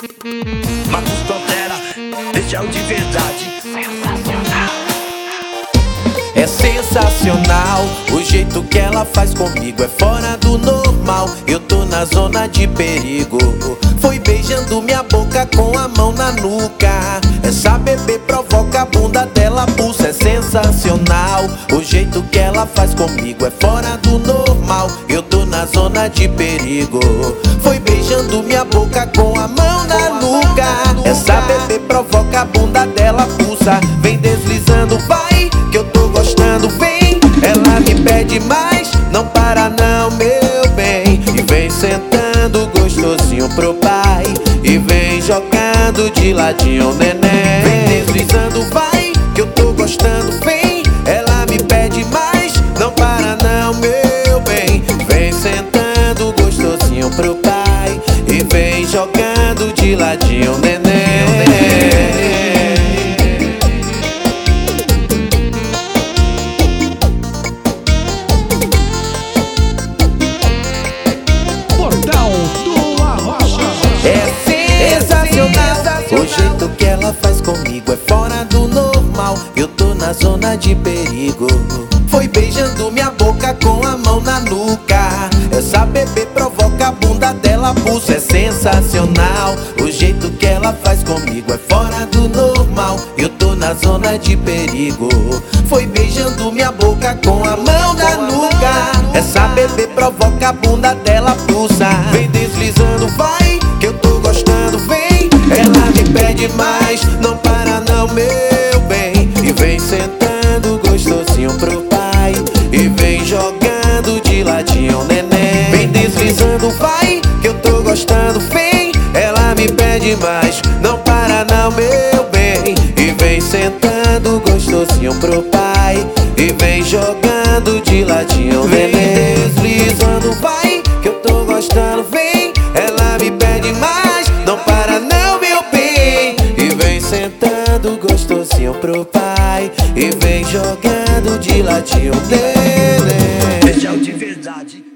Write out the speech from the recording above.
Marcos Pantera, deixa o de verdade. É sensacional, o jeito que ela faz comigo é fora do normal. Eu tô na zona de perigo. Foi beijando minha boca com a mão na nuca. Essa bebê provoca a bunda dela, pulsa. É sensacional, o jeito que ela faz comigo é fora do normal. Eu tô na zona de perigo. Foi beijando minha boca com a mão na nuca. Essa bebê provoca a bunda dela, pulsa. Vem deslizando, vai, que eu tô gostando, vem. Ela me pede mais, não para não, meu bem. E vem sentando gostosinho pro pai. E vem jogando de ladinho, neném. Vem deslizando, vai, que eu tô gostando, vem. Ela me pede mais, não para não, meu bem. Vem sentando gostosinho pro pai. E vem jogando de ladinho, neném. O jeito que ela faz comigo é fora do normal. Eu tô na zona de perigo. Foi beijando minha boca com a mão na nuca. Essa bebê provoca a bunda dela, pulsa. É sensacional, o jeito que ela faz comigo é fora do normal. Eu tô na zona de perigo. Foi beijando minha boca com a mão na nuca. Essa bebê provoca a bunda dela, pulsa. Vem deslizando, vai, que eu tô gostando, vem. Ela me pede mais, não para não, meu bem. E vem sentando gostosinho pro pai. E vem jogando de ladinho, neném. Vem deslizando, vai, que eu tô gostando, vem. Ela me pede mais, não para não, meu bem. E vem sentando gostosinho pro pai. E vem jogando de ladinho, neném. Deslizando, vai, que eu tô gostando, vem. Ela me pede mais, não para não, meu bem. E vem sentando gostosinho pro pai. E vem jogando de ladinho, neném. Deixa o de verdade.